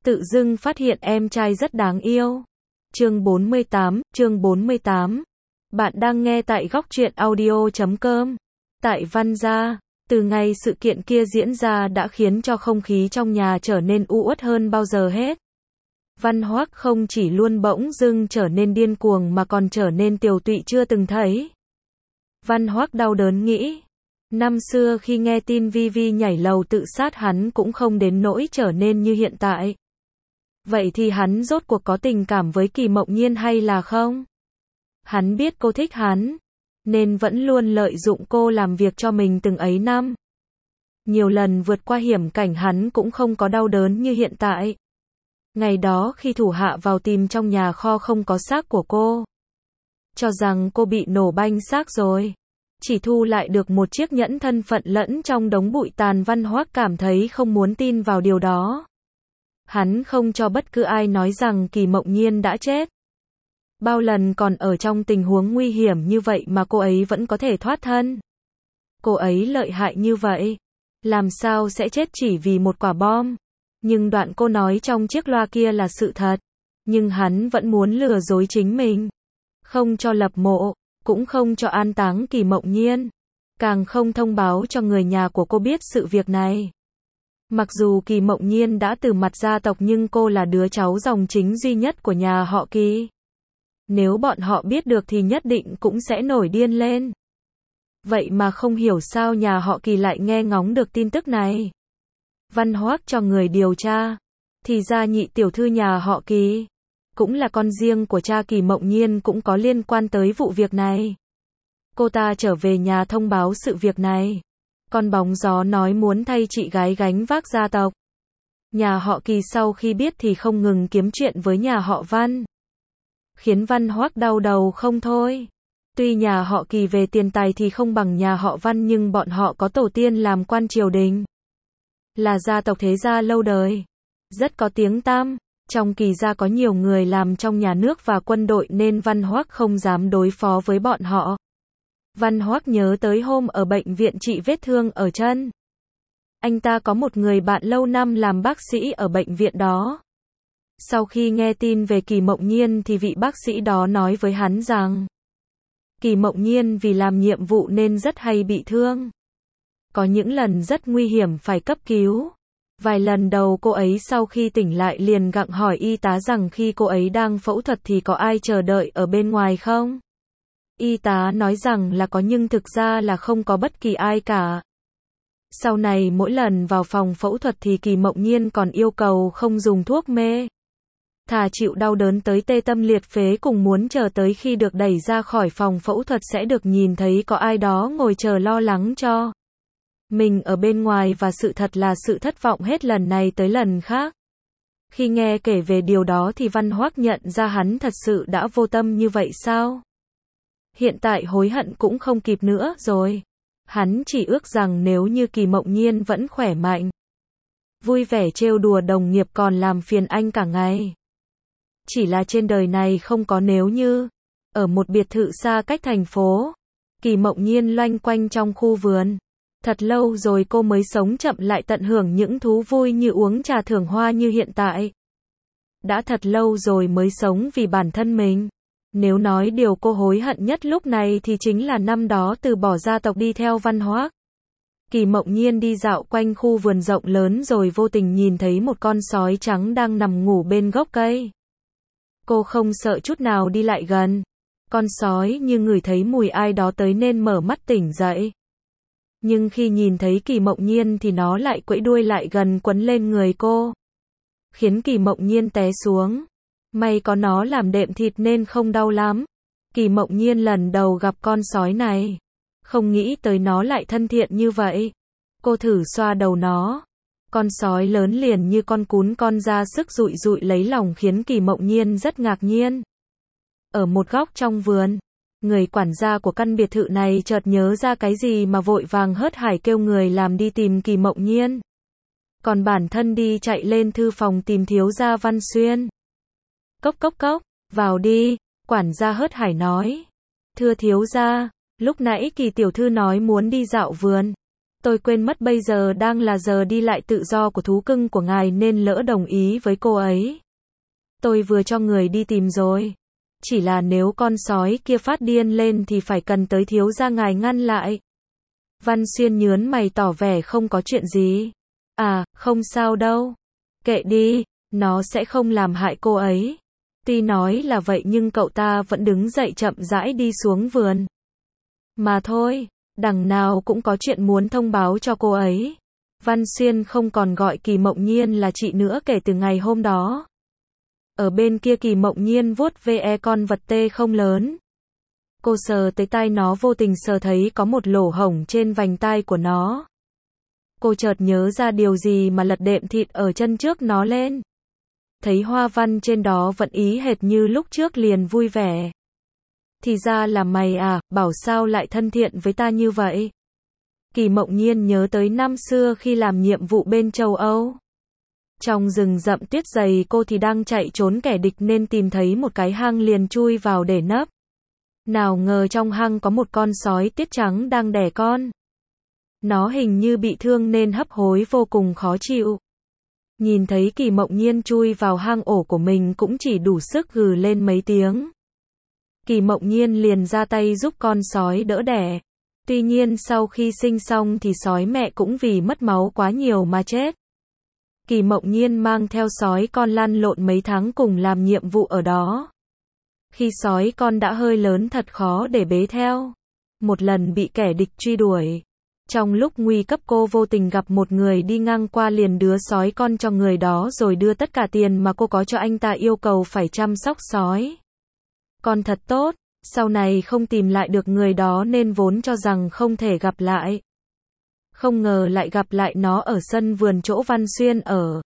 tự dưng phát hiện em trai rất đáng yêu. Chương 48. Bạn đang nghe tại góc truyện audio.com. Tại Văn gia, từ ngày sự kiện kia diễn ra đã khiến cho không khí trong nhà trở nên u uất hơn bao giờ hết. Văn Hoác không chỉ luôn bỗng dưng trở nên điên cuồng mà còn trở nên tiều tụy chưa từng thấy. Văn Hoác đau đớn nghĩ, năm xưa khi nghe tin Vi Vi nhảy lầu tự sát hắn cũng không đến nỗi trở nên như hiện tại. Vậy thì hắn rốt cuộc có tình cảm với Kỳ Mộng Nhiên hay là không? Hắn biết cô thích hắn, nên vẫn luôn lợi dụng cô làm việc cho mình từng ấy năm. Nhiều lần vượt qua hiểm cảnh hắn cũng không có đau đớn như hiện tại. Ngày đó khi thủ hạ vào tìm trong nhà kho không có xác của cô, cho rằng cô bị nổ banh xác rồi, chỉ thu lại được một chiếc nhẫn thân phận lẫn trong đống bụi tàn. Văn Hoác cảm thấy không muốn tin vào điều đó. Hắn không cho bất cứ ai nói rằng Kỳ Mộng Nhiên đã chết. Bao lần còn ở trong tình huống nguy hiểm như vậy mà cô ấy vẫn có thể thoát thân. Cô ấy lợi hại như vậy, làm sao sẽ chết chỉ vì một quả bom? Nhưng đoạn cô nói trong chiếc loa kia là sự thật. Nhưng hắn vẫn muốn lừa dối chính mình. Không cho lập mộ, cũng không cho an táng Kỳ Mộng Nhiên. Càng không thông báo cho người nhà của cô biết sự việc này. Mặc dù Kỳ Mộng Nhiên đã từ mặt gia tộc nhưng cô là đứa cháu dòng chính duy nhất của nhà họ Kỳ. Nếu bọn họ biết được thì nhất định cũng sẽ nổi điên lên. Vậy mà không hiểu sao nhà họ Kỳ lại nghe ngóng được tin tức này. Văn Hoác cho người điều tra. Thì ra nhị tiểu thư nhà họ Kỳ, cũng là con riêng của cha Kỳ Mộng Nhiên cũng có liên quan tới vụ việc này. Cô ta trở về nhà thông báo sự việc này. Con bóng gió nói muốn thay chị gái gánh vác gia tộc. Nhà họ Kỳ sau khi biết thì không ngừng kiếm chuyện với nhà họ Văn, khiến Văn Hoác đau đầu không thôi. Tuy nhà họ Kỳ về tiền tài thì không bằng nhà họ Văn nhưng bọn họ có tổ tiên làm quan triều đình, là gia tộc thế gia lâu đời, rất có tiếng tăm. Trong Kỳ gia có nhiều người làm trong nhà nước và quân đội nên Văn Hoác không dám đối phó với bọn họ. Văn Hoác nhớ tới hôm ở bệnh viện trị vết thương ở chân. Anh ta có một người bạn lâu năm làm bác sĩ ở bệnh viện đó. Sau khi nghe tin về Kỳ Mộng Nhiên thì vị bác sĩ đó nói với hắn rằng Kỳ Mộng Nhiên vì làm nhiệm vụ nên rất hay bị thương. Có những lần rất nguy hiểm phải cấp cứu. Vài lần đầu cô ấy sau khi tỉnh lại liền gặng hỏi y tá rằng khi cô ấy đang phẫu thuật thì có ai chờ đợi ở bên ngoài không? Y tá nói rằng là có nhưng thực ra là không có bất kỳ ai cả. Sau này mỗi lần vào phòng phẫu thuật thì Kỳ Mộng Nhiên còn yêu cầu không dùng thuốc mê. Thà chịu đau đớn tới tê tâm liệt phế cùng muốn chờ tới khi được đẩy ra khỏi phòng phẫu thuật sẽ được nhìn thấy có ai đó ngồi chờ lo lắng cho mình ở bên ngoài, và sự thật là sự thất vọng hết lần này tới lần khác. Khi nghe kể về điều đó thì Văn Hoác nhận ra hắn thật sự đã vô tâm như vậy sao? Hiện tại hối hận cũng không kịp nữa rồi. Hắn chỉ ước rằng nếu như Kỳ Mộng Nhiên vẫn khỏe mạnh, vui vẻ trêu đùa đồng nghiệp còn làm phiền anh cả ngày. Chỉ là trên đời này không có nếu như. Ở một biệt thự xa cách thành phố, Kỳ Mộng Nhiên loanh quanh trong khu vườn. Thật lâu rồi cô mới sống chậm lại tận hưởng những thú vui như uống trà thưởng hoa như hiện tại. Đã thật lâu rồi mới sống vì bản thân mình. Nếu nói điều cô hối hận nhất lúc này thì chính là năm đó từ bỏ gia tộc đi theo Văn Hoác. Kỳ Mộng Nhiên đi dạo quanh khu vườn rộng lớn rồi vô tình nhìn thấy một con sói trắng đang nằm ngủ bên gốc cây. Cô không sợ chút nào đi lại gần. Con sói như ngửi thấy mùi ai đó tới nên mở mắt tỉnh dậy. Nhưng khi nhìn thấy Kỳ Mộng Nhiên thì nó lại quẫy đuôi lại gần quấn lên người cô, khiến Kỳ Mộng Nhiên té xuống. May có nó làm đệm thịt nên không đau lắm. Kỳ Mộng Nhiên lần đầu gặp con sói này, không nghĩ tới nó lại thân thiện như vậy. Cô thử xoa đầu nó. Con sói lớn liền như con cún con ra sức dụi dụi lấy lòng khiến Kỳ Mộng Nhiên rất ngạc nhiên. Ở một góc trong vườn, người quản gia của căn biệt thự này chợt nhớ ra cái gì mà vội vàng hớt hải kêu người làm đi tìm Kỳ Mộng Nhiên. Còn bản thân đi chạy lên thư phòng tìm thiếu gia Văn Xuyên. Cốc cốc cốc, vào đi, quản gia hớt hải nói. Thưa thiếu gia, lúc nãy Kỳ tiểu thư nói muốn đi dạo vườn. Tôi quên mất bây giờ đang là giờ đi lại tự do của thú cưng của ngài nên lỡ đồng ý với cô ấy. Tôi vừa cho người đi tìm rồi. Chỉ là nếu con sói kia phát điên lên thì phải cần tới thiếu gia ngài ngăn lại. Văn Xuyên nhớn mày tỏ vẻ không có chuyện gì. À, không sao đâu. Kệ đi, nó sẽ không làm hại cô ấy. Tuy nói là vậy nhưng cậu ta vẫn đứng dậy chậm rãi đi xuống vườn. Mà thôi, đằng nào cũng có chuyện muốn thông báo cho cô ấy. Văn Xuyên không còn gọi Kỳ Mộng Nhiên là chị nữa kể từ ngày hôm đó. Ở bên kia Kỳ Mộng Nhiên vuốt ve con vật tê không lớn. Cô sờ tới tai nó, vô tình sờ thấy có một lỗ hổng trên vành tai của nó. Cô chợt nhớ ra điều gì mà lật đệm thịt ở chân trước nó lên. Thấy hoa văn trên đó vẫn ý hệt như lúc trước liền vui vẻ. Thì ra là mày à, bảo sao lại thân thiện với ta như vậy. Kỳ Mộng Nhiên nhớ tới năm xưa khi làm nhiệm vụ bên châu Âu. Trong rừng rậm tuyết dày cô thì đang chạy trốn kẻ địch nên tìm thấy một cái hang liền chui vào để nấp. Nào ngờ trong hang có một con sói tiết trắng đang đẻ con. Nó hình như bị thương nên hấp hối vô cùng khó chịu. Nhìn thấy Kỳ Mộng Nhiên chui vào hang ổ của mình cũng chỉ đủ sức gừ lên mấy tiếng. Kỳ Mộng Nhiên liền ra tay giúp con sói đỡ đẻ. Tuy nhiên sau khi sinh xong thì sói mẹ cũng vì mất máu quá nhiều mà chết. Kỳ Mộng Nhiên mang theo sói con lăn lộn mấy tháng cùng làm nhiệm vụ ở đó. Khi sói con đã hơi lớn thật khó để bế theo. Một lần bị kẻ địch truy đuổi. Trong lúc nguy cấp cô vô tình gặp một người đi ngang qua liền đưa sói con cho người đó rồi đưa tất cả tiền mà cô có cho anh ta, yêu cầu phải chăm sóc sói con thật tốt. Sau này không tìm lại được người đó nên vốn cho rằng không thể gặp lại. Không ngờ lại gặp lại nó ở sân vườn chỗ Văn Xuyên ở.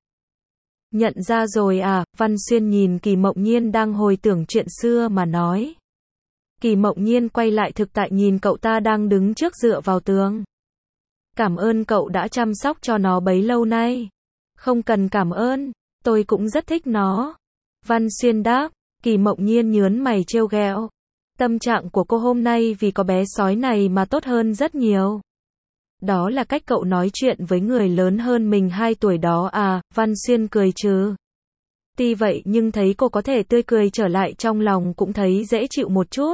Nhận ra rồi à, Văn Xuyên nhìn Kỳ Mộng Nhiên đang hồi tưởng chuyện xưa mà nói. Kỳ Mộng Nhiên quay lại thực tại nhìn cậu ta đang đứng trước dựa vào tường. Cảm ơn cậu đã chăm sóc cho nó bấy lâu nay. Không cần cảm ơn, tôi cũng rất thích nó. Văn Xuyên đáp. Kỳ Mộng Nhiên nhớn mày trêu ghẹo. Tâm trạng của cô hôm nay vì có bé sói này mà tốt hơn rất nhiều. Đó là cách cậu nói chuyện với người lớn hơn mình 2 tuổi đó à, Văn Xuyên cười trừ. Tuy vậy nhưng thấy cô có thể tươi cười trở lại trong lòng cũng thấy dễ chịu một chút.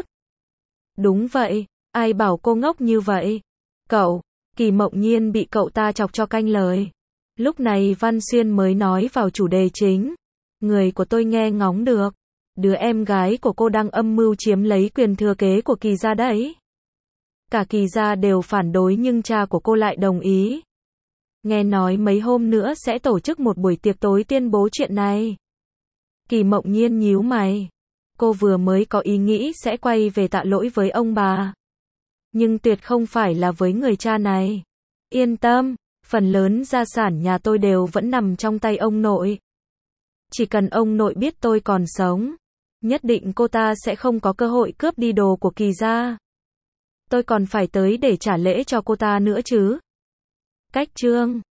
Đúng vậy, ai bảo cô ngốc như vậy? Cậu, Kỳ Mộng Nhiên bị cậu ta chọc cho canh lời. Lúc này Văn Xuyên mới nói vào chủ đề chính. Người của tôi nghe ngóng được. Đứa em gái của cô đang âm mưu chiếm lấy quyền thừa kế của Kỳ gia đấy. Cả Kỳ gia đều phản đối nhưng cha của cô lại đồng ý. Nghe nói mấy hôm nữa sẽ tổ chức một buổi tiệc tối tuyên bố chuyện này. Kỳ Mộng Nhiên nhíu mày. Cô vừa mới có ý nghĩ sẽ quay về tạ lỗi với ông bà. Nhưng tuyệt không phải là với người cha này. Yên tâm, phần lớn gia sản nhà tôi đều vẫn nằm trong tay ông nội. Chỉ cần ông nội biết tôi còn sống, nhất định cô ta sẽ không có cơ hội cướp đi đồ của Kỳ gia. Tôi còn phải tới để trả lễ cho cô ta nữa chứ. Cách chương